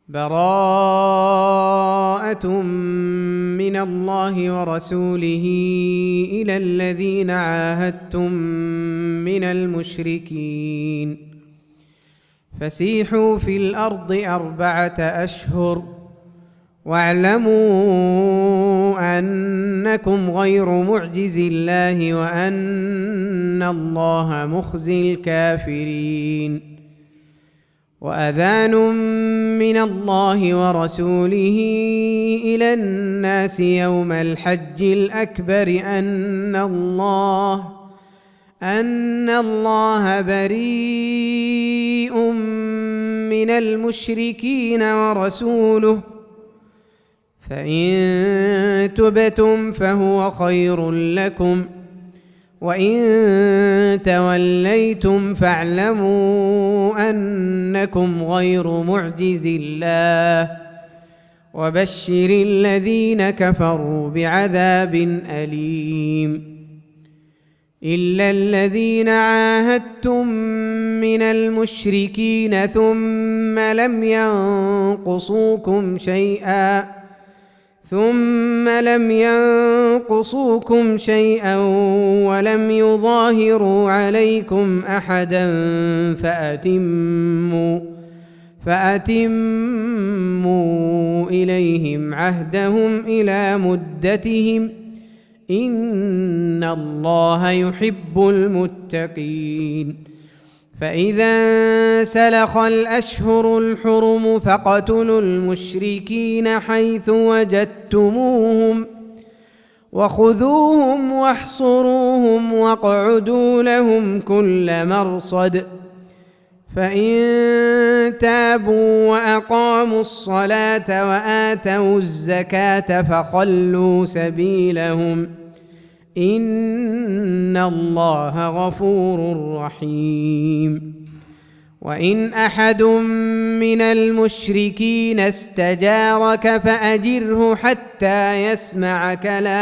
براءة من الله ورسوله إلى الذين عاهدتم من المشركين فسيحوا في الأرض 4 أشهر واعلموا أنكم غير معجز الله وأن الله مخزي الكافرين وأذان من الله ورسوله إلى الناس يوم الحج الأكبر أن الله بريء من المشركين ورسوله فإن تبتم فهو خير لكم وإن توليتم فاعلموا أنكم غير معجز الله وبشر الذين كفروا بعذاب أليم إلا الذين عاهدتم من المشركين ثم لم ينقصوكم شيئا ولم يظاهروا عليكم أحدا فأتموا إليهم عهدهم إلى مدتهم إن الله يحب المتقين فإذا سلخ الأشهر الحرم فاقتلوا المشركين حيث وجدتموهم وخذوهم واحصروهم واقعدوا لهم كل مرصد فإن تابوا وأقاموا الصلاة وآتوا الزكاة فخلوا سبيلهم إن الله غفور رحيم وإن أحد من المشركين استجارك فأجره حتى يسمع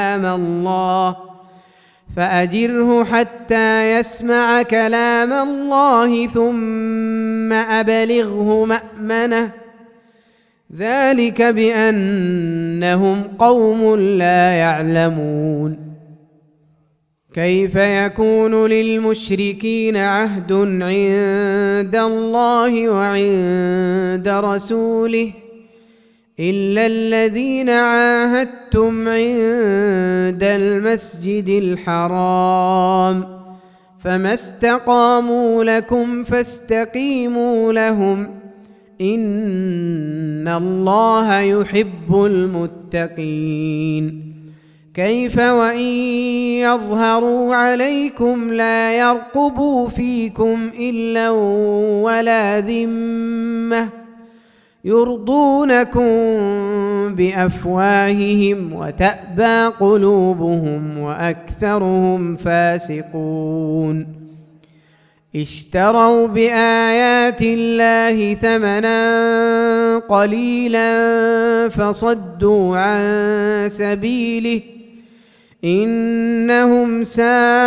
كلام الله ثم أبلغه مأمنه ذلك بأنهم قوم لا يعلمون كيف يكون للمشركين عهد عند الله وعند رسوله إلا الذين عاهدتم عند المسجد الحرام فما استقاموا لكم فاستقيموا لهم إن الله يحب المتقين كيف وإن يظهروا عليكم لا يرقبوا فيكم إلا ولا ذمة يرضونكم بأفواههم وتأبى قلوبهم وأكثرهم فاسقون اشتروا بآيات الله ثمنا قليلا فصدوا عن سبيله إنهم ساء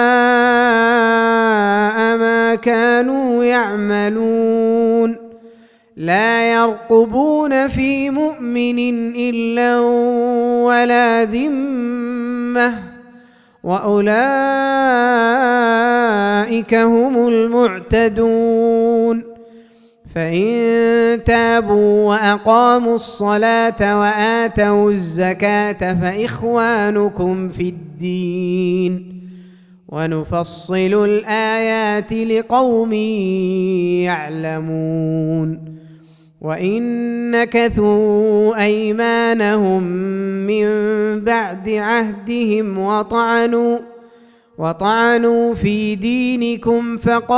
ما كانوا يعملون لا يرقبون في مؤمن إلا ولا ذمة وأولئك هم المعتدون فإن تابوا وأقاموا الصلاة وآتوا الزكاة فإخوانكم في الدين ونفصل الآيات لقوم يعلمون وإن نكثوا أيمانهم من بعد عهدهم وطعنوا في دينكم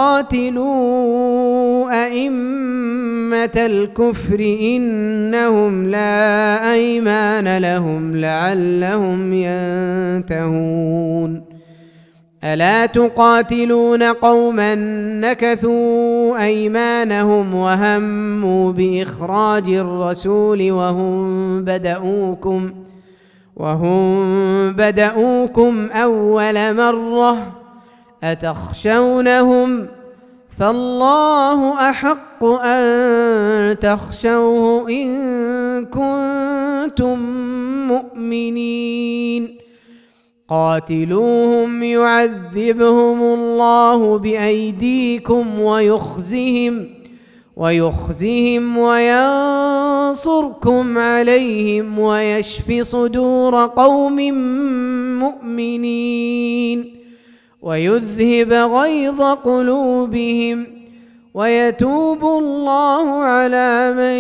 فقاتلوا أئمة الكفر إنهم لا أيمان لهم لعلهم ينتهون ألا تقاتلون قوما نكثوا أيمانهم وهموا بإخراج الرسول وهم بدؤوكم أول مرة أتخشونهم فالله أحق أن تخشوه إن المؤمنين قاتلوهم يعذبهم الله بأيديكم ويخزهم وينصركم عليهم ويشف صدور قوم مؤمنين ويذهب غيظ قلوبهم ويتوب الله على من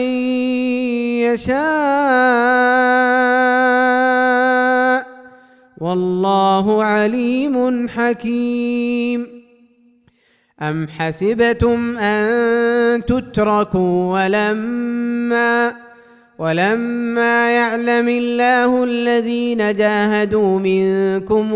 يشاء والله عليم حكيم. أم حسبتم أن تتركوا ولما يعلم الله الذين جاهدوا منكم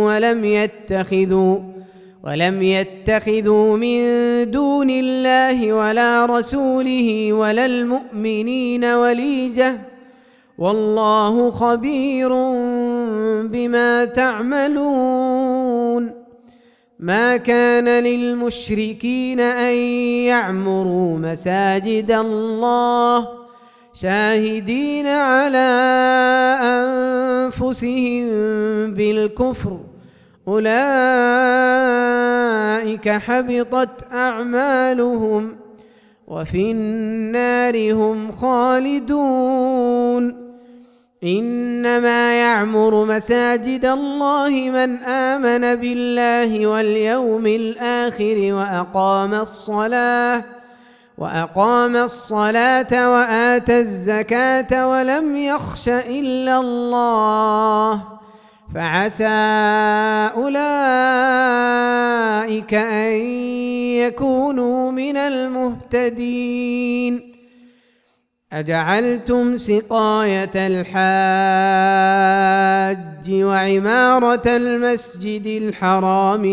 ولم يتخذوا من دون الله ولا رسوله ولا المؤمنين وليجة والله خبير بما تعملون. ما كان للمشركين أن يعمروا مساجد الله شاهدين على أنفسهم بالكفر أولئك حبطت أعمالهم وفي النار هم خالدون. إنما يعمر مساجد الله من آمن بالله واليوم الآخر وأقام الصلاة وآتى الزكاة ولم يخش إلا الله فعسى أولئك أن يكونوا من المهتدين. أجعلتم سقاية الحاج وعمارة المسجد الحرام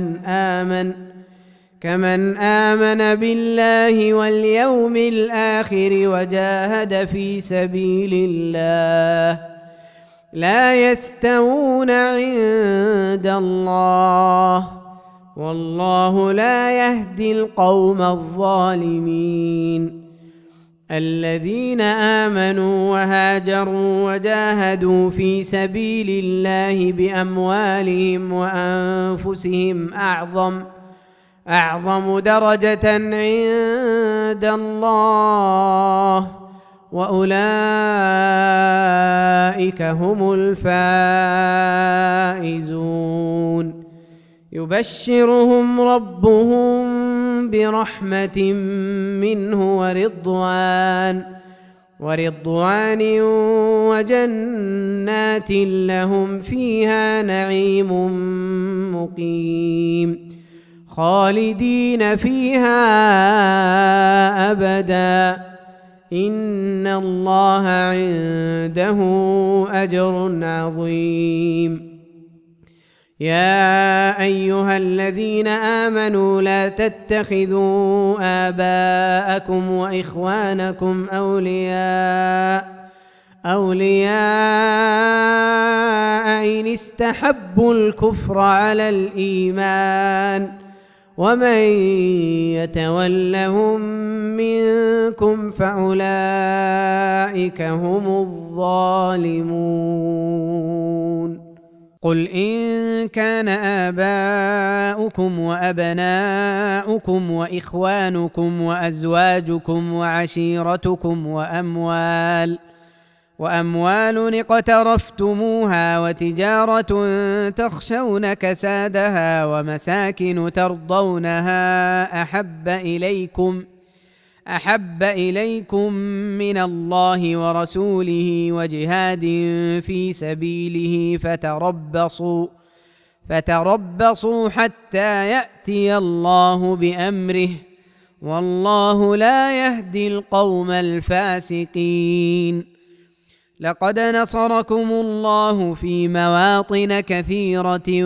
كمن آمن بالله واليوم الآخر وجاهد في سبيل الله لا يستوون عند الله والله لا يهدي القوم الظالمين. الذين آمنوا وهاجروا وجاهدوا في سبيل الله بأموالهم وأنفسهم أعظم درجة عند الله وأولئك هم الفائزون. يبشرهم ربهم برحمة منه ورضوان وجنات لهم فيها نعيم مقيم خالدين فيها أبدا إن الله عنده أجر عظيم. يا أيها الذين آمنوا لا تتخذوا آباءكم وإخوانكم أولياء إن استحبوا الكفر على الإيمان ومن يتولهم منكم فأولئك هم الظالمون. قل إن كان آباؤكم وأبناؤكم وإخوانكم وأزواجكم وعشيرتكم وأموال اقترفتموها وتجارة تخشون كسادها ومساكن ترضونها أحب إليكم من الله ورسوله وجهاد في سبيله فتربصوا حتى يأتي الله بأمره والله لا يهدي القوم الفاسقين. لقد نصركم الله في مواطن كثيرة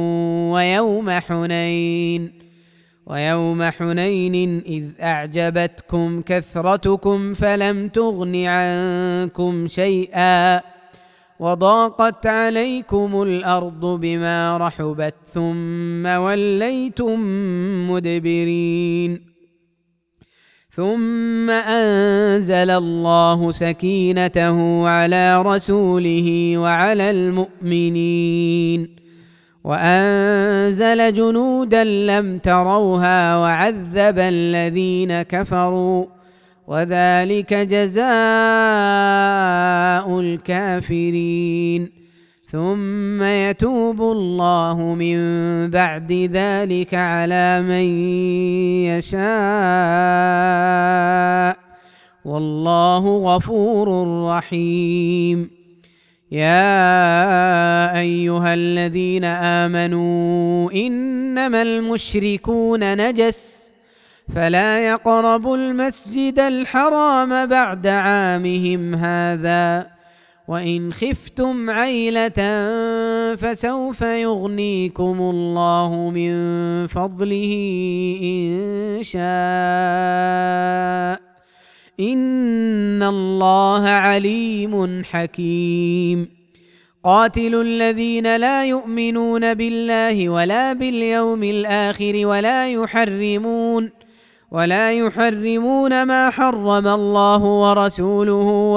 ويوم حنين إذ أعجبتكم كثرتكم فلم تغن عنكم شيئا وضاقت عليكم الأرض بما رحبت ثم وليتم مدبرين ثم أنزل الله سكينته على رسوله وعلى المؤمنين وأنزل جنودا لم تروها وعذب الذين كفروا وذلك جزاء الكافرين ثم يتوب الله من بعد ذلك على من يشاء والله غفور رحيم. يا أيها الذين آمنوا إنما المشركون نجس فلا يقربوا المسجد الحرام بعد عامهم هذا وإن خفتم عيلة فسوف يغنيكم الله من فضله إن شاء إن الله عليم حكيم. قاتلوا الذين لا يؤمنون بالله ولا باليوم الآخر ولا يحرمون ما حرم الله ورسوله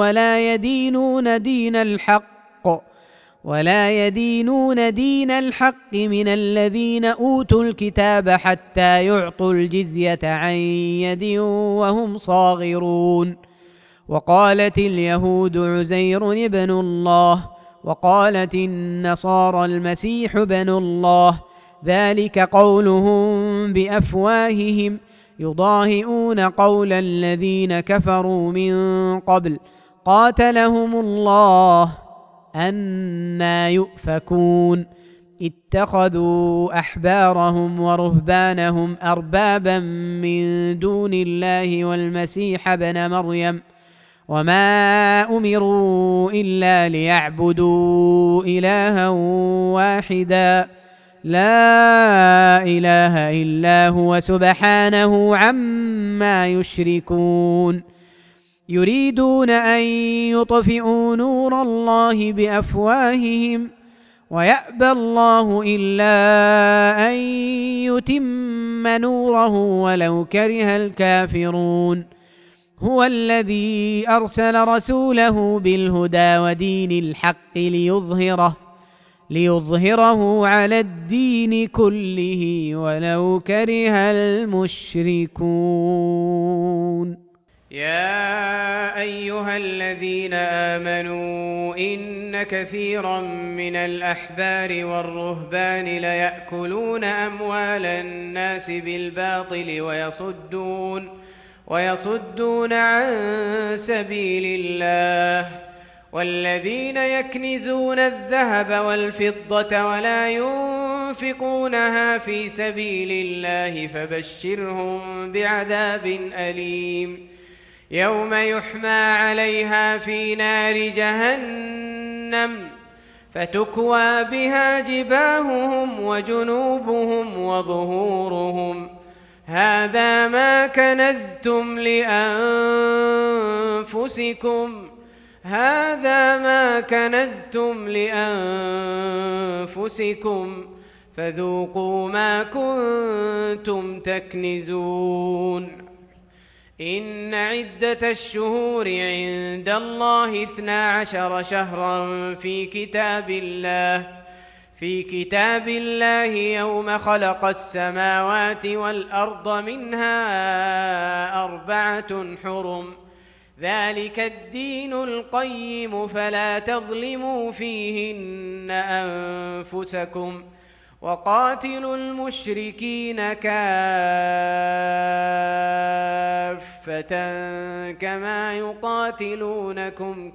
ولا يدينون دين الحق من الذين أوتوا الكتاب حتى يعطوا الجزية عن يد وهم صاغرون. وقالت اليهود عزير ابن الله وقالت النصارى المسيح ابن الله ذلك قولهم بأفواههم يضاهئون قول الذين كفروا من قبل قاتلهم الله أنى يؤفكون. اتخذوا أحبارهم ورهبانهم أربابا من دون الله والمسيح ابن مريم وما أمروا إلا ليعبدوا إلها واحدا لا إله إلا هو سبحانه عما يشركون. يريدون أن يطفئوا نور الله بأفواههم ويأبى الله إلا أن يتم نوره ولو كره الكافرون. هو الذي أرسل رسوله بالهدى ودين الحق ليظهره على الدين كله ولو كره المشركون. يا أيها الذين آمنوا إن كثيرا من الأحبار والرهبان ليأكلون أموال الناس بالباطل ويصدون عن سبيل الله والذين يكنزون الذهب والفضة ولا ينفقونها في سبيل الله فبشرهم بعذاب أليم يوم يحمى عليها في نار جهنم فتكوى بها جباههم وجنوبهم وظهورهم هذا ما كنزتم لأنفسكم فذوقوا ما كنتم تكنزون. إن عدة الشهور عند الله 12 شهرا في كتاب الله يوم خلق السماوات والأرض منها 4 حرم ذلك الدين القيم فلا تظلموا فيهن أنفسكم وقاتلوا المشركين كافة كما يقاتلونكم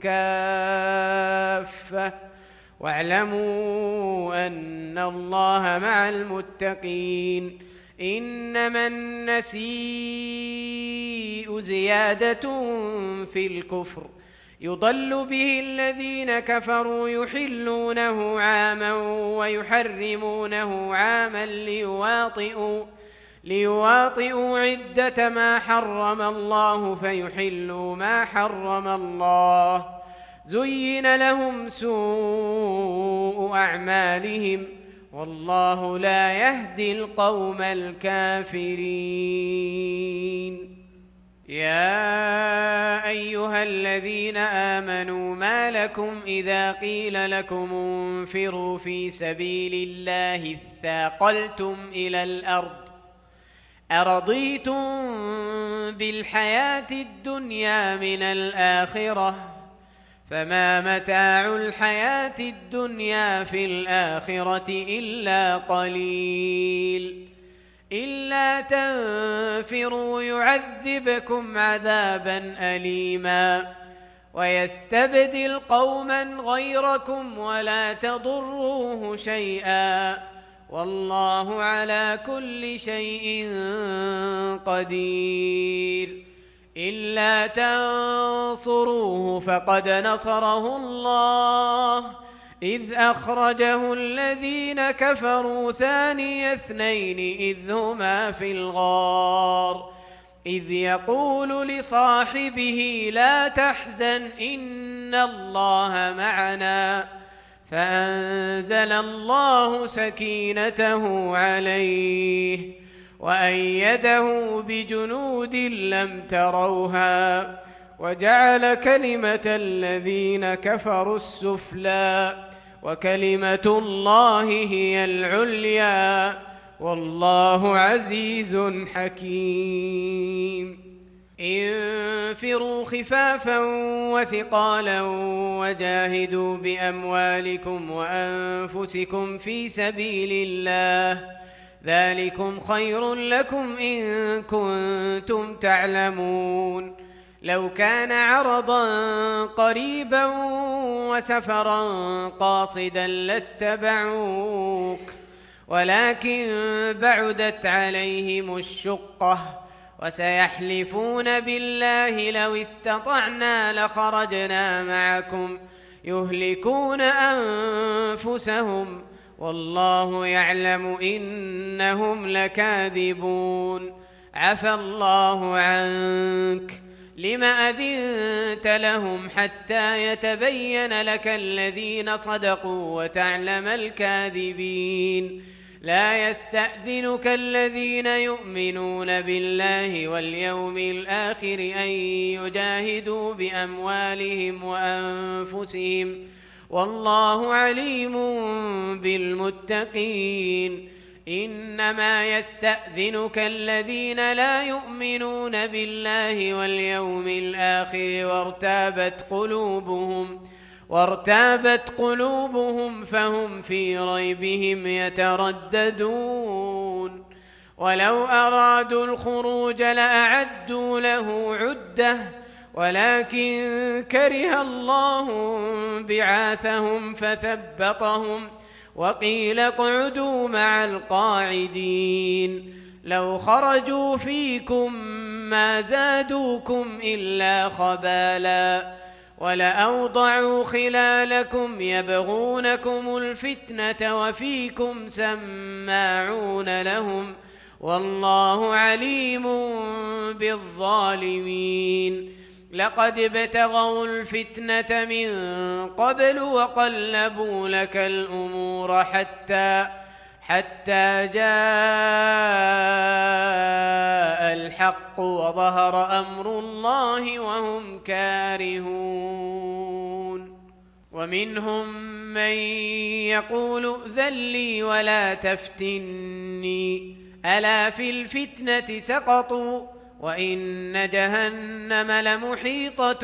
كافة واعلموا أن الله مع المتقين. إنما النسيء زيادة في الكفر يضل به الذين كفروا يحلونه عاما ويحرمونه عاما ليواطئوا عدة ما حرم الله فيحلوا ما حرم الله زين لهم سوء أعمالهم والله لا يهدي القوم الكافرين. يا أيها الذين آمنوا ما لكم إذا قيل لكم انفروا في سبيل الله اثاقلتم إلى الأرض أرضيتم بالحياة الدنيا من الآخرة فما متاع الحياة الدنيا في الآخرة إلا قليل إلا تنفروا يعذبكم عذابا أليما ويستبدل قوما غيركم ولا تضروه شيئا والله على كل شيء قدير إلا تنصروه فقد نصره الله إذ أخرجه الذين كفروا ثاني اثنين إذ هما في الغار إذ يقول لصاحبه لا تحزن إن الله معنا فأنزل الله سكينته عليه وأيده بجنود لم تروها وجعل كلمة الذين كفروا السفلى وكلمة الله هي العليا والله عزيز حكيم انفروا خفافا وثقالا وجاهدوا بأموالكم وأنفسكم في سبيل الله ذلكم خير لكم إن كنتم تعلمون لو كان عرضا قريبا وسفرا قاصدا لاتبعوك ولكن بعدت عليهم الشقة وسيحلفون بالله لو استطعنا لخرجنا معكم يهلكون أنفسهم والله يعلم إنهم لكاذبون عفى الله عنك لم أذنت لهم حتى يتبين لك الذين صدقوا وتعلم الكاذبين لا يستأذنك الذين يؤمنون بالله واليوم الآخر أن يجاهدوا بأموالهم وأنفسهم والله عليم بالمتقين إنما يستأذنك الذين لا يؤمنون بالله واليوم الآخر وارتابت قلوبهم فهم في ريبهم يترددون ولو أرادوا الخروج لأعدوا له عدة ولكن كره الله بعاثهم فثبطهم وقيل اقعدوا مع القاعدين لو خرجوا فيكم ما زادوكم إلا خبالا ولأوضعوا خلالكم يبغونكم الفتنة وفيكم سماعون لهم والله عليم بالظالمين لقد ابتغوا الفتنة من قبل وقلبوا لك الأمور حتى جاء الحق وظهر أمر الله وهم كارهون ومنهم من يقول ائذن لي ولا تفتني ألا في الفتنة سقطوا وإن جهنم لمحيطة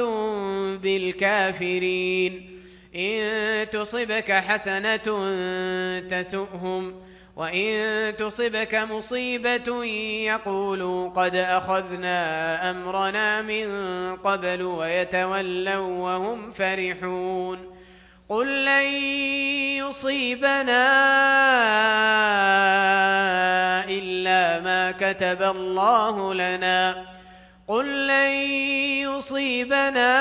بالكافرين إن تصبك حسنة تسؤهم وإن تصبك مصيبة يقولوا قد أخذنا أمرنا من قبل ويتولوا وهم فرحون قل لن يصيبنا إلا ما كتب الله لنا قل لن يصيبنا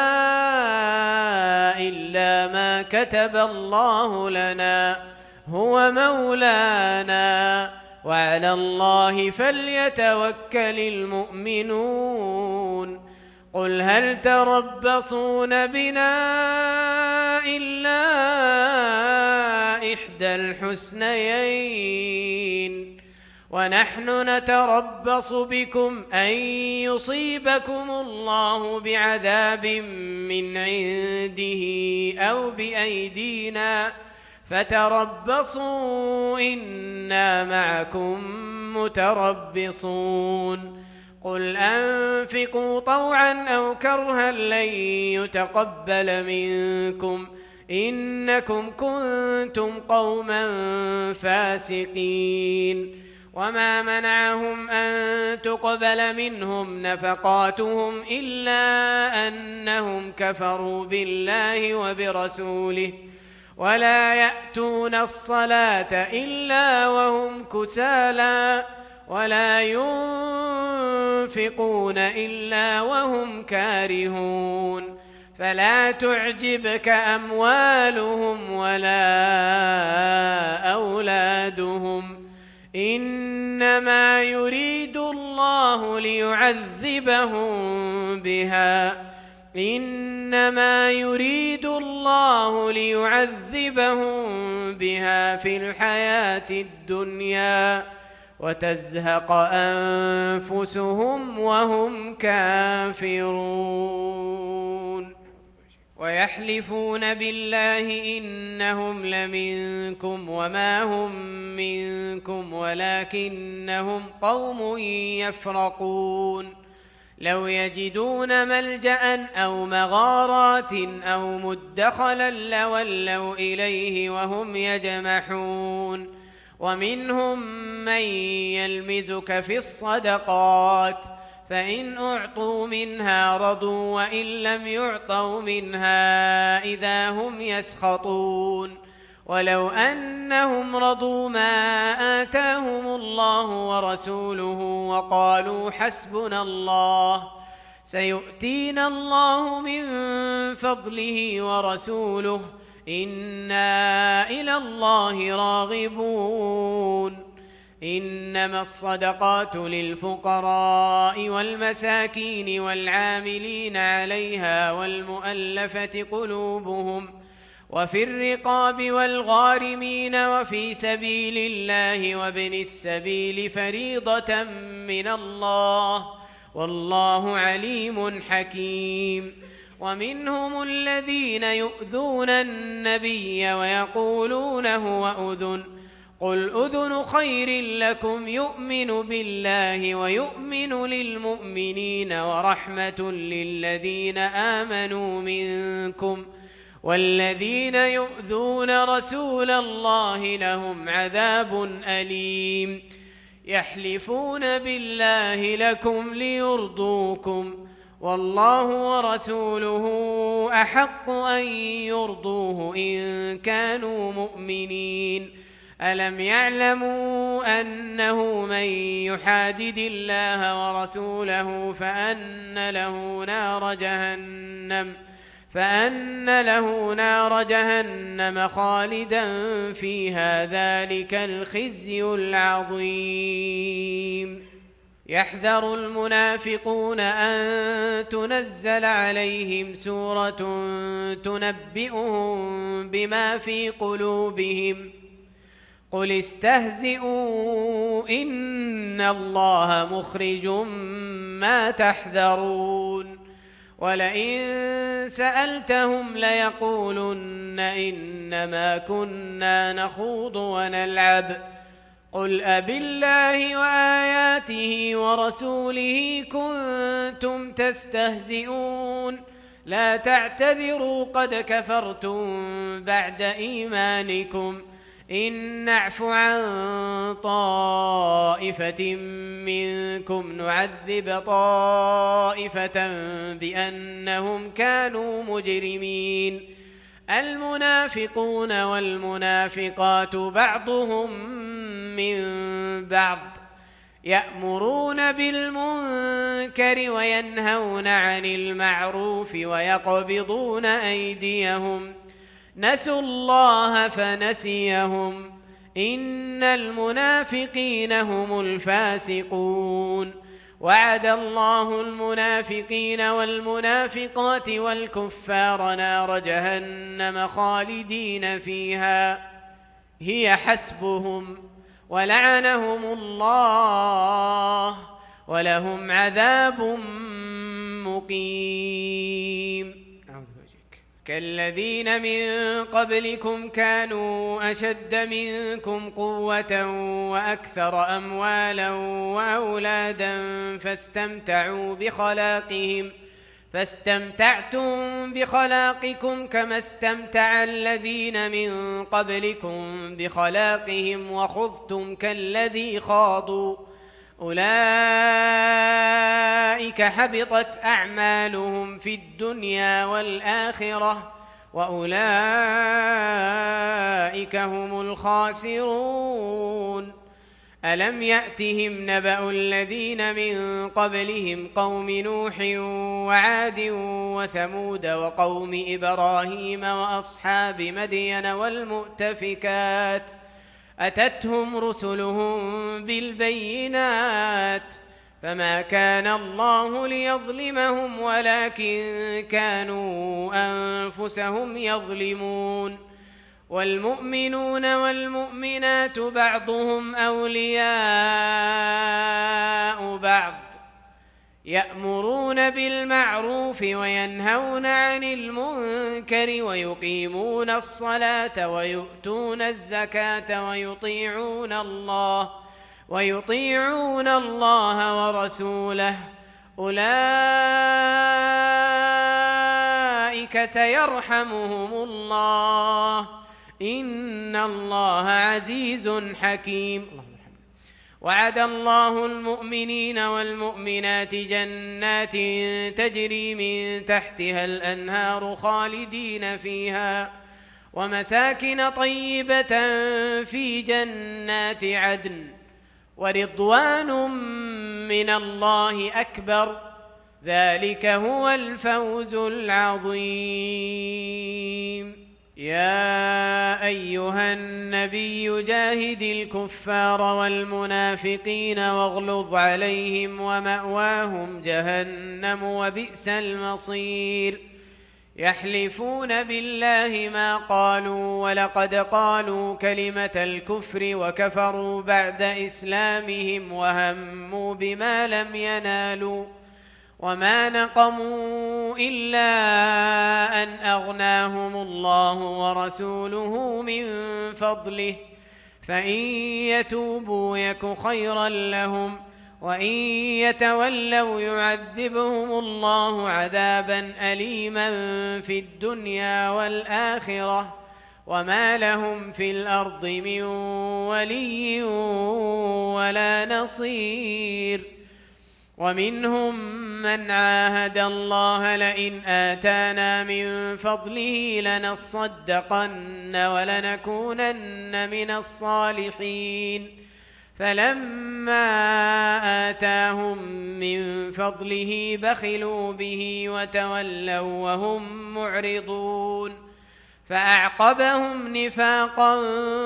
إلا ما كتب الله لنا هو مولانا وعلى الله فليتوكل المؤمنون قل هل تربصون بنا إلا إحدى الحسنيين ونحن نتربص بكم أن يصيبكم الله بعذاب من عنده أو بأيدينا فتربصوا إنا معكم متربصون قل أنفقوا طوعا أو كرها لن يتقبل منكم إنكم كنتم قوما فاسقين وما منعهم أن تقبل منهم نفقاتهم إلا أنهم كفروا بالله وبرسوله ولا يأتون الصلاة إلا وهم كسالى ولا ينفقون إلا وهم كارهون فلا تعجبك أموالهم ولا أولادهم إنما يريد الله ليعذبهم بها في الحياة الدنيا وتزهق أنفسهم وهم كافرون ويحلفون بالله إنهم لمنكم وما هم منكم ولكنهم قوم يفرقون لو يجدون ملجأ أو مغارات أو مدخلا لولوا إليه وهم يجمحون ومنهم من يلمزك في الصدقات فإن أعطوا منها رضوا وإن لم يعطوا منها إذا هم يسخطون ولو أنهم رضوا ما آتاهم الله ورسوله وقالوا حسبنا الله سيؤتينا الله من فضله ورسوله إنا إلى الله راغبون إنما الصدقات للفقراء والمساكين والعاملين عليها والمؤلفة قلوبهم وفي الرقاب والغارمين وفي سبيل الله وابن السبيل فريضة من الله والله عليم حكيم ومنهم الذين يؤذون النبي ويقولون هو أذن قل أذن خير لكم يؤمن بالله ويؤمن للمؤمنين ورحمة للذين آمنوا منكم والذين يؤذون رسول الله لهم عذاب أليم يحلفون بالله لكم ليرضوكم والله ورسوله أحق أن يرضوه إن كانوا مؤمنين ألم يعلموا أنه من يحادد الله ورسوله فأن له نار جهنم خالدا فيها ذلك الخزي العظيم يحذر المنافقون أن تنزل عليهم سورة تنبئهم بما في قلوبهم قل استهزئوا إن الله مخرج ما تحذرون ولئن سألتهم ليقولن إنما كنا نخوض ونلعب قل أبالله وآياته ورسوله كنتم تستهزئون لا تعتذروا قد كفرتم بعد إيمانكم إن نعف عن طائفة منكم نعذب طائفة بأنهم كانوا مجرمين المنافقون والمنافقات بعضهم من بعض يأمرون بالمنكر وينهون عن المعروف ويقبضون أيديهم نسوا الله فنسيهم إن المنافقين هم الفاسقون وعد الله المنافقين والمنافقات والكفار نار جهنم خالدين فيها هي حسبهم ولعنهم الله ولهم عذاب مقيم. كالذين من قبلكم كانوا أشد منكم قوة وأكثر أموالا وأولادا فاستمتعتم بخلاقكم كما استمتع الذين من قبلكم بخلاقهم وخضتم كالذي خاضوا أولئك حبطت أعمالهم في الدنيا والآخرة وأولئك هم الخاسرون. ألم يأتهم نبأ الذين من قبلهم قوم نوح وعاد وثمود وقوم إبراهيم وأصحاب مدين والمؤتفكات أتتهم رسلهم بالبينات فما كان الله ليظلمهم ولكن كانوا أنفسهم يظلمون. والمؤمنون والمؤمنات بعضهم أولياء بعض يأمرون بالمعروف وينهون عن المنكر ويقيمون الصلاة ويؤتون الزكاة ويطيعون الله ورسوله أولئك سيرحمهم الله إن الله عزيز حكيم. وعد الله المؤمنين والمؤمنات جنات تجري من تحتها الأنهار خالدين فيها ومساكن طيبة في جنات عدن ورضوان من الله أكبر ذلك هو الفوز العظيم. يا أيها النبي جاهد الكفار والمنافقين واغلظ عليهم ومأواهم جهنم وبئس المصير. يحلفون بالله ما قالوا ولقد قالوا كلمة الكفر وكفروا بعد إسلامهم وهموا بما لم ينالوا وما نقموا إلا أن أغناهم الله ورسوله من فضله فإن يتوبوا يك خيرا لهم وإن يتولوا يعذبهم الله عذابا أليما في الدنيا والآخرة وما لهم في الأرض من ولي ولا نصير. ومنهم من عاهد الله لئن آتانا من فضله لنصدقن ولنكونن من الصالحين فلما آتاهم من فضله بخلوا به وتولوا وهم معرضون فأعقبهم نفاقا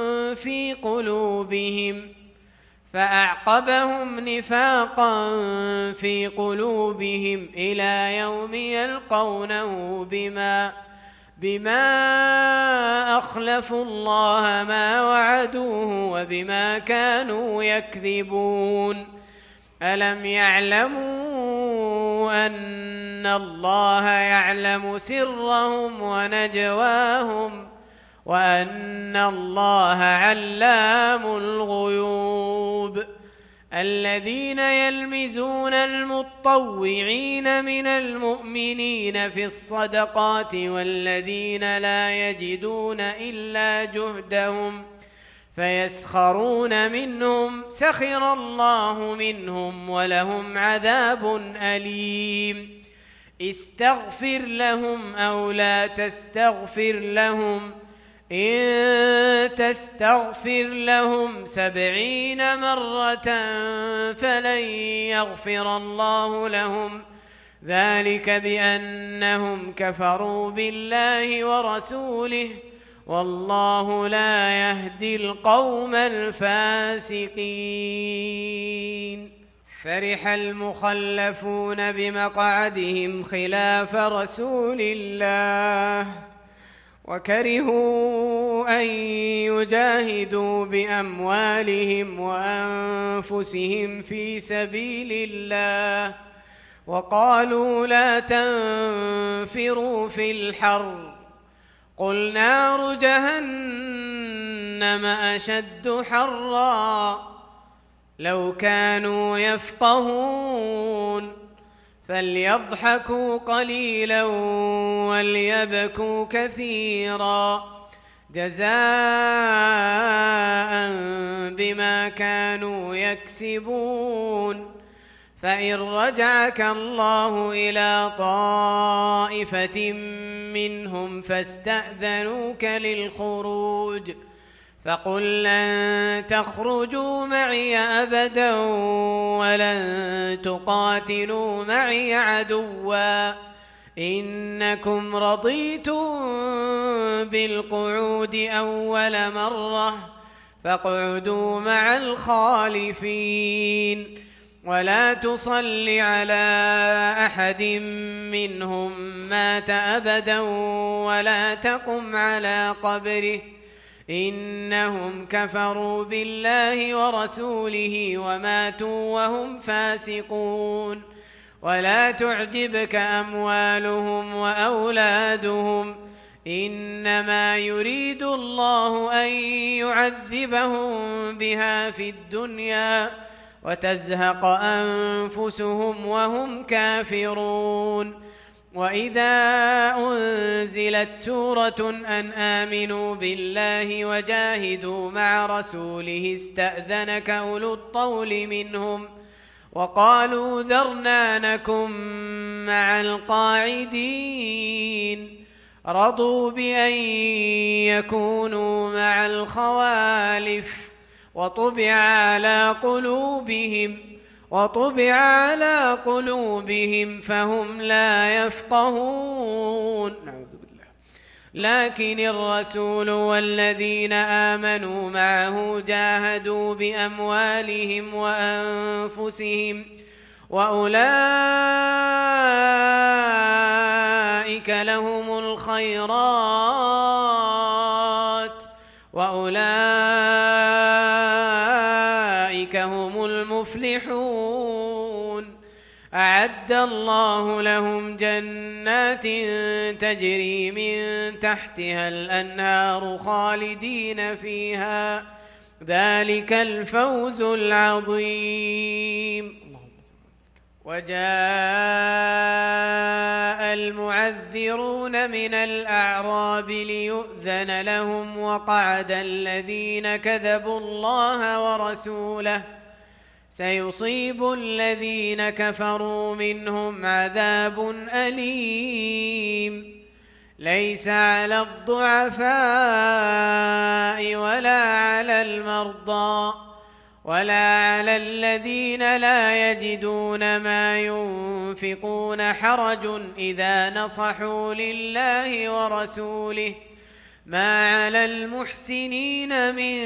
في قلوبهم إلى يوم يلقونه بما أخلفوا الله ما وعدوه وبما كانوا يكذبون. ألم يعلموا أن الله يعلم سرهم ونجواهم وأن الله علام الغيوب. الذين يلمزون المطوعين من المؤمنين في الصدقات والذين لا يجدون إلا جهدهم فيسخرون منهم سخر الله منهم ولهم عذاب أليم. استغفر لهم أو لا تستغفر لهم إن تستغفر لهم 70 مرة فلن يغفر الله لهم ذلك بأنهم كفروا بالله ورسوله والله لا يهدي القوم الفاسقين. فرح المخلفون بمقعدهم خلاف رسول الله وكرهوا أن يجاهدوا بأموالهم وأنفسهم في سبيل الله وقالوا لا تنفروا في الحر قل نار جهنم أشد حرا لو كانوا يفقهون فليضحكوا قليلا وليبكوا كثيرا جزاء بما كانوا يكسبون فإن رجعك الله إلى طائفة منهم فاستأذنوك للخروج فقل لن تخرجوا معي أبدا ولن تقاتلوا معي عدوا إنكم رضيتم بالقعود أول مرة فاقعدوا مع الخالفين ولا تصل على أحد منهم مات أبدا ولا تقم على قبره إنهم كفروا بالله ورسوله وماتوا وهم فاسقون ولا تعجبك أموالهم وأولادهم إنما يريد الله أن يعذبهم بها في الدنيا وتزهق أنفسهم وهم كافرون وإذا أنزلت سورة أن آمنوا بالله وجاهدوا مع رسوله استأذنك أولو الطول منهم وقالوا ذرنا نكن مع القاعدين رضوا بأن يكونوا مع الخوالف وطبع على قلوبهم فهم لا يفقهون نعوذ بالله لكن الرسول والذين آمنوا معه جاهدوا بأموالهم وأنفسهم وأولئك لهم الخيرات وأولئك هم المفلحون أعد الله لهم جنات تجري من تحتها الأنهار خالدين فيها ذلك الفوز العظيم وجاء المعذرون من الأعراب ليؤذن لهم وقعد الذين كذبوا الله ورسوله سيصيب الذين كفروا منهم عذاب أليم ليس على الضعفاء ولا على المرضى ولا على الذين لا يجدون ما ينفقون حرج إذا نصحوا لله ورسوله ما على المحسنين من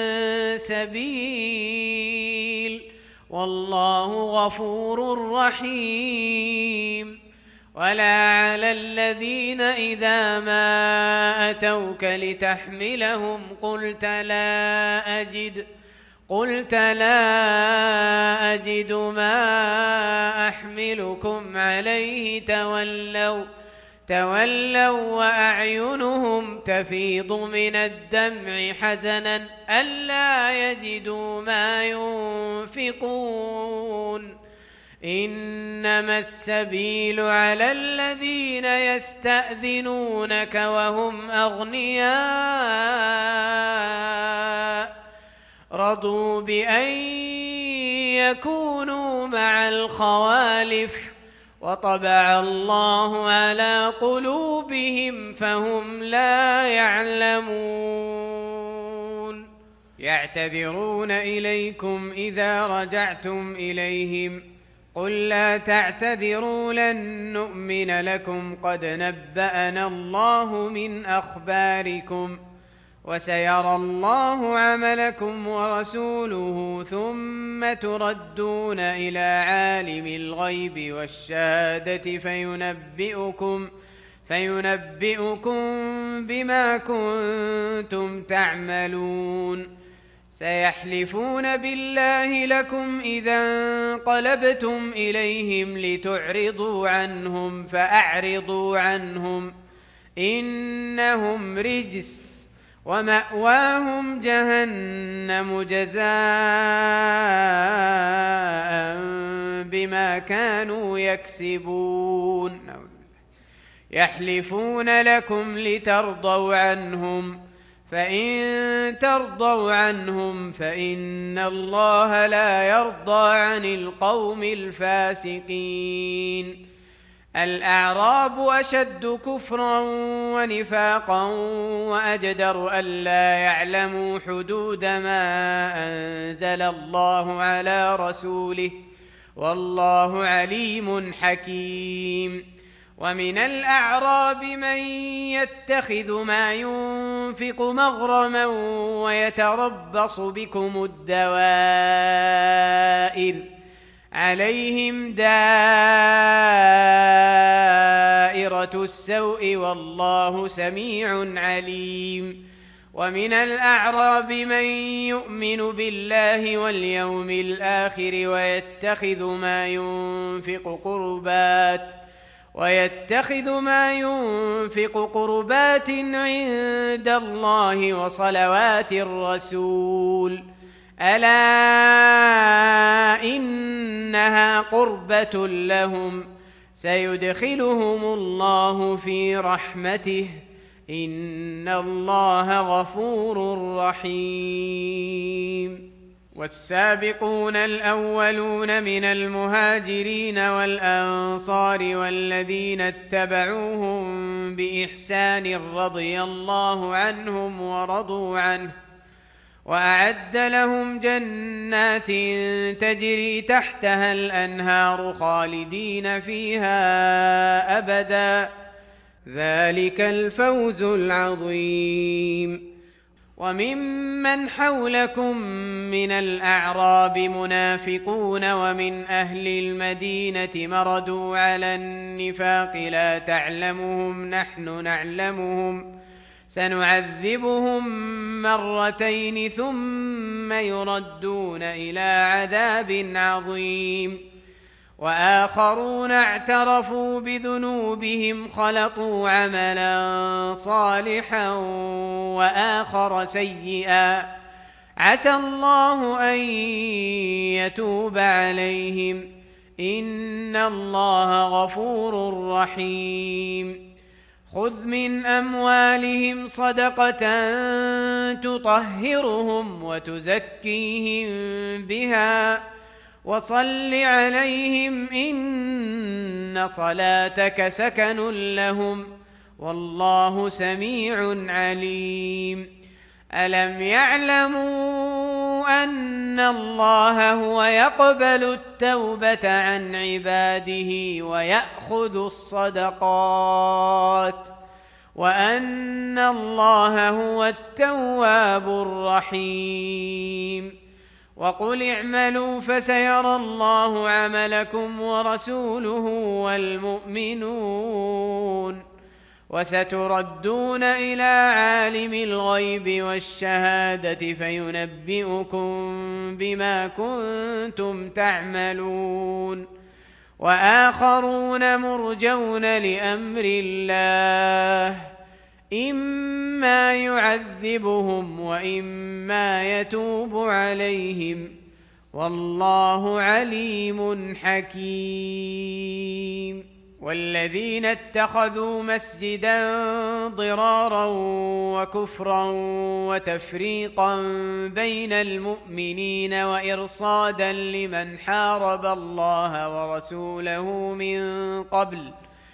سبيل والله غفور رحيم ولا على الذين إذا ما أتوك لتحملهم قلت لا أجد ما أحملكم عليه تولوا وأعينهم تفيض من الدمع حزنا ألا يجدوا ما ينفقون إنما السبيل على الذين يستأذنونك وهم أغنياء رضوا بأن يكونوا مع الخوالف وطبع الله على قلوبهم فهم لا يعلمون يعتذرون إليكم إذا رجعتم إليهم قل لا تعتذروا لن نؤمن لكم قد نبأنا الله من أخباركم وسيرى الله عملكم ورسوله ثم تردون إلى عالم الغيب والشهادة فينبئكم بما كنتم تعملون سيحلفون بالله لكم إذا انقلبتم إليهم لتعرضوا عنهم فأعرضوا عنهم إنهم رجس ومأواهم جهنم جزاء بما كانوا يكسبون يحلفون لكم لترضوا عنهم فإن ترضوا عنهم فإن الله لا يرضى عن القوم الفاسقين الأعراب أشد كفرا ونفاقا وأجدر ألا يعلموا حدود ما أنزل الله على رسوله والله عليم حكيم ومن الأعراب من يتخذ ما ينفق مغرما ويتربص بكم الدوائر عليهم دائرة السوء والله سميع عليم ومن الأعراب من يؤمن بالله واليوم الآخر ويتخذ ما ينفق قربات عند الله وصلوات الرسول ألا إنها قربة لهم سيدخلهم الله في رحمته إن الله غفور رحيم والسابقون الأولون من المهاجرين والأنصار والذين اتبعوهم بإحسان رضي الله عنهم ورضوا عنه وأعد لهم جنات تجري تحتها الأنهار خالدين فيها أبدا ذلك الفوز العظيم وممن حولكم من الأعراب منافقون ومن أهل المدينة مردوا على النفاق لا تعلمهم نحن نعلمهم سنعذبهم مرتين ثم يردون إلى عذاب عظيم وآخرون اعترفوا بذنوبهم خلطوا عملا صالحا وآخر سيئا عسى الله أن يتوب عليهم إن الله غفور رحيم خذ من أموالهم صدقة تطهرهم وتزكيهم بها وصل عليهم إن صلاتك سكن لهم والله سميع عليم ألم يعلموا أن الله هو يقبل التوبة عن عباده ويأخذ الصدقات وأن الله هو التواب الرحيم وقل اعملوا فسيرى الله عملكم ورسوله والمؤمنون وستردون إلى عالم الغيب والشهادة فينبئكم بما كنتم تعملون وآخرون مرجون لأمر الله إما يعذبهم وإما يتوب عليهم والله عليم حكيم والذين اتخذوا مسجدا ضرارا وكفرا وتفريقا بين المؤمنين وإرصادا لمن حارب الله ورسوله من قبل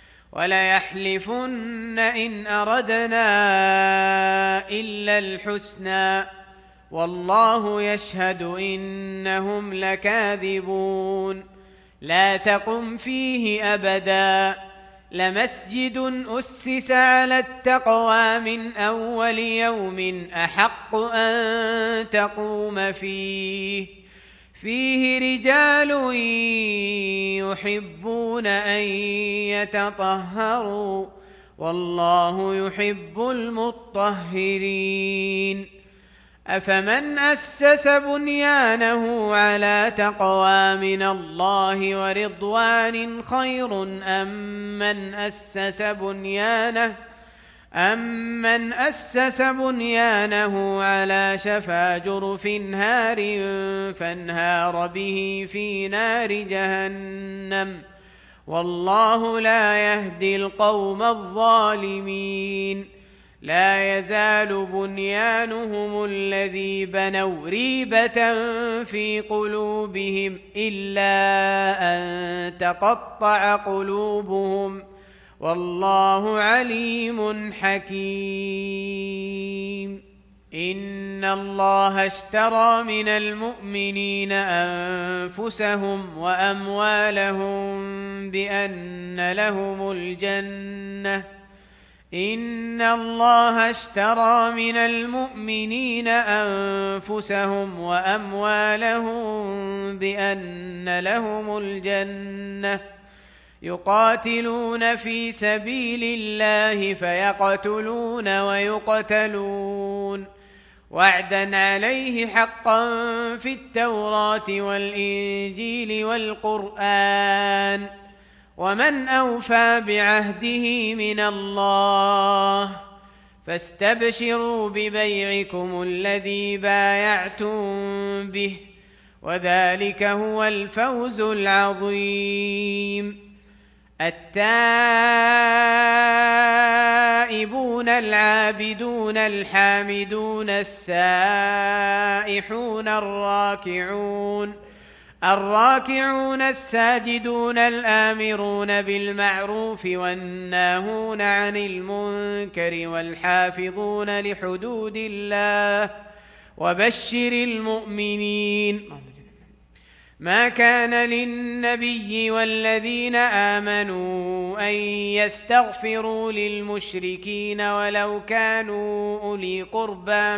وليحلفن إن أردنا إلا الحسنى والله يشهد إنهم لكاذبون لا تقم فيه أبدا لمسجد أسس على التقوى من أول يوم أحق أن تقوم فيه رجال يحبون أن يتطهروا والله يحب المطهرين أفمن أسس بنيانه على تقوى من الله ورضوان خير أمن أسس بنيانه على شفا جرف هار فانهار به في نار جهنم والله لا يهدي القوم الظالمين لا يزال بنيانهم الذي بنوا ريبة في قلوبهم إلا أن تقطع قلوبهم والله عليم حكيم إن الله اشترى من المؤمنين أنفسهم وأموالهم بأن لهم الجنة إن الله اشترى من المؤمنين أنفسهم وأموالهم بأن لهم الجنة يقاتلون في سبيل الله فيقتلون ويقتلون وعدا عليه حقا في التوراة والإنجيل والقرآن ومن أوفى بعهده من الله فاستبشروا ببيعكم الذي بايعتم به وذلك هو الفوز العظيم التائبون العابدون الحامدون السائحون الراكعون الساجدون الآمرون بالمعروف والناهون عن المنكر والحافظون لحدود الله وبشر المؤمنين ما كان للنبي والذين آمنوا أن يستغفروا للمشركين ولو كانوا أولي قربى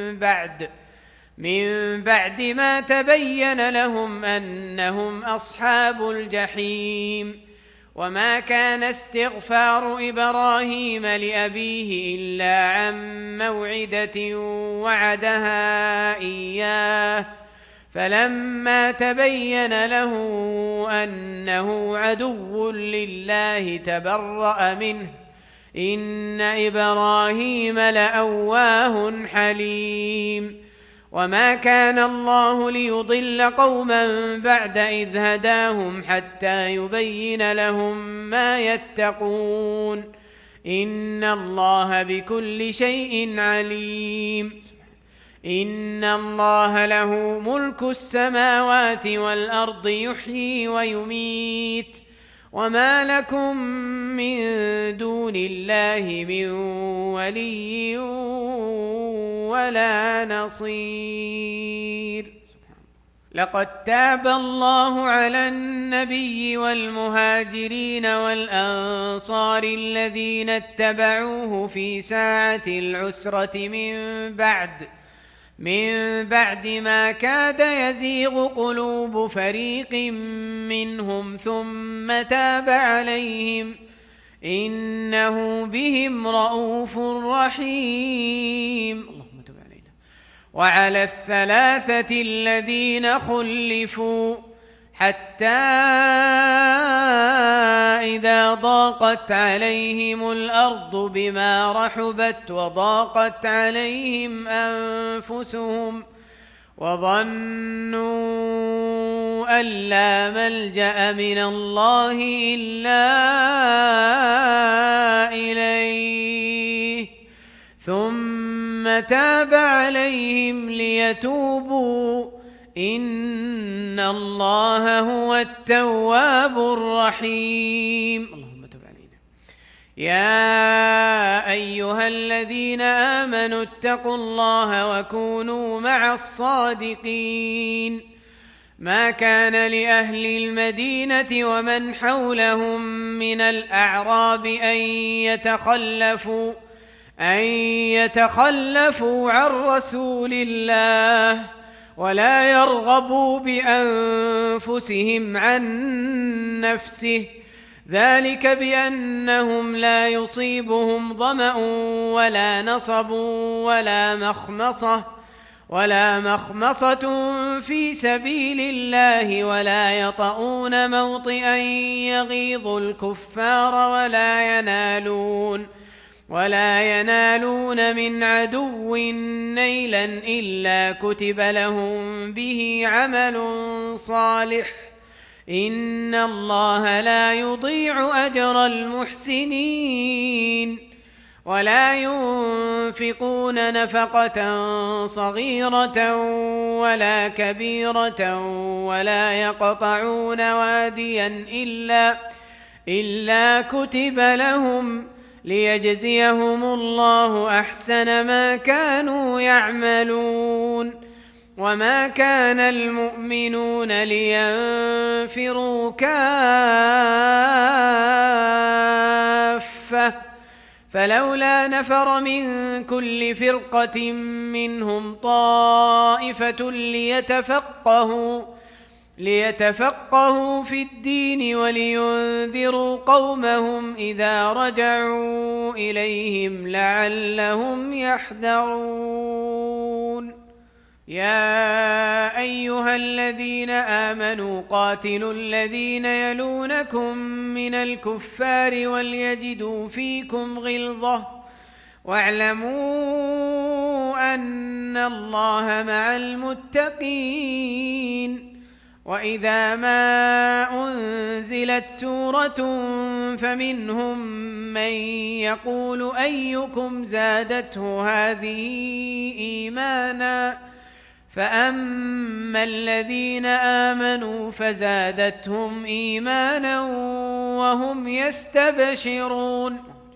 من بعد ما تبين لهم أنهم أصحاب الجحيم وما كان استغفار إبراهيم لأبيه إلا عن موعدة وعدها إياه فلما تبين له أنه عدو لله تبرأ منه إن إبراهيم لأواه حليم وما كان الله ليضل قوما بعد إذ هداهم حتى يبين لهم ما يتقون إن الله بكل شيء عليم إن الله له ملك السماوات والأرض يحيي ويميت وما لكم من دون الله من ولي ولا نصير لقد تاب الله على النبي والمهاجرين والأنصار الذين اتبعوه في ساعة العسرة من بعد ما كاد يزيغ قلوب فريق منهم ثم تاب عليهم إنه بهم رؤوف رحيم اللهم تب علينا وعلى الثلاثة الذين خلفوا حتى إذا ضاقت عليهم الأرض بما رحبت وضاقت عليهم أنفسهم وظنوا أن لا ملجأ من الله إلا إليه ثم تاب عليهم ليتوبوا إن الله هو التواب الرحيم اللهم تب علينا يا أيها الذين آمنوا اتقوا الله وكونوا مع الصادقين ما كان لأهل المدينة ومن حولهم من الأعراب أن يتخلفوا عن رسول الله ولا يرغبوا بأنفسهم عن نفسه ذلك بأنهم لا يصيبهم ظمأ ولا نصب ولا مخمصة في سبيل الله ولا يطؤون موطئا يغيظ الكفار ولا ينالون من عدو نيلا إلا كتب لهم به عمل صالح إن الله لا يضيع أجر المحسنين ولا ينفقون نفقة صغيرة ولا كبيرة ولا يقطعون واديا إلا كتب لهم ليجزيهم الله أحسن ما كانوا يعملون وما كان المؤمنون لينفروا كافة فلولا نفر من كل فرقة منهم طائفة ليتفقهوا في الدين ولينذروا قومهم إذا رجعوا إليهم لعلهم يحذرون يا أيها الذين آمنوا قاتلوا الذين يلونكم من الكفار وليجدوا فيكم غلظة واعلموا أن الله مع المتقين وإذا ما أنزلت سورة فمنهم من يقول أيكم زادته هذه إيمانا فأما الذين آمنوا فزادتهم إيمانا وهم يستبشرون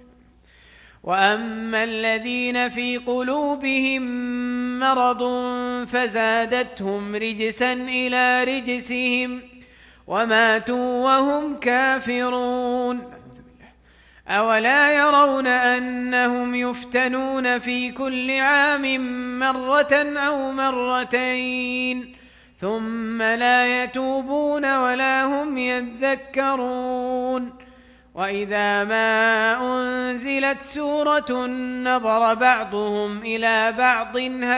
وأما الذين في قلوبهم مرض فزادتهم رجسا إلى رجسهم وماتوا وهم كافرون أولا يرون أنهم يفتنون في كل عام مرة أو مرتين ثم لا يتوبون ولا هم يذكرون وإذا ما أنزلت سورة نظر بعضهم إلى بعض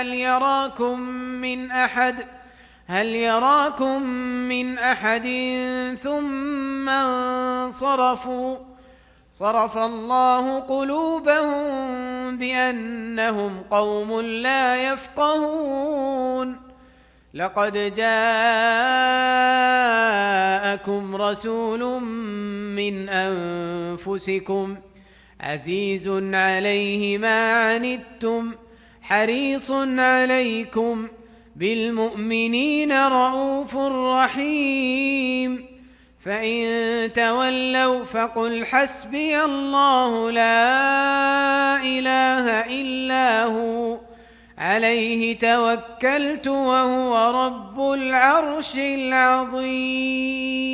هل يراكم من أحد ثم انصرفوا صرف الله قلوبهم بأنهم قوم لا يفقهون لقد جاءكم رسول من أنفسكم عزيز عليه ما عنتم حريص عليكم بالمؤمنين رؤوف رحيم فإن تولوا فقل حسبي الله لا إله إلا هو عليه توكلت وهو رب العرش العظيم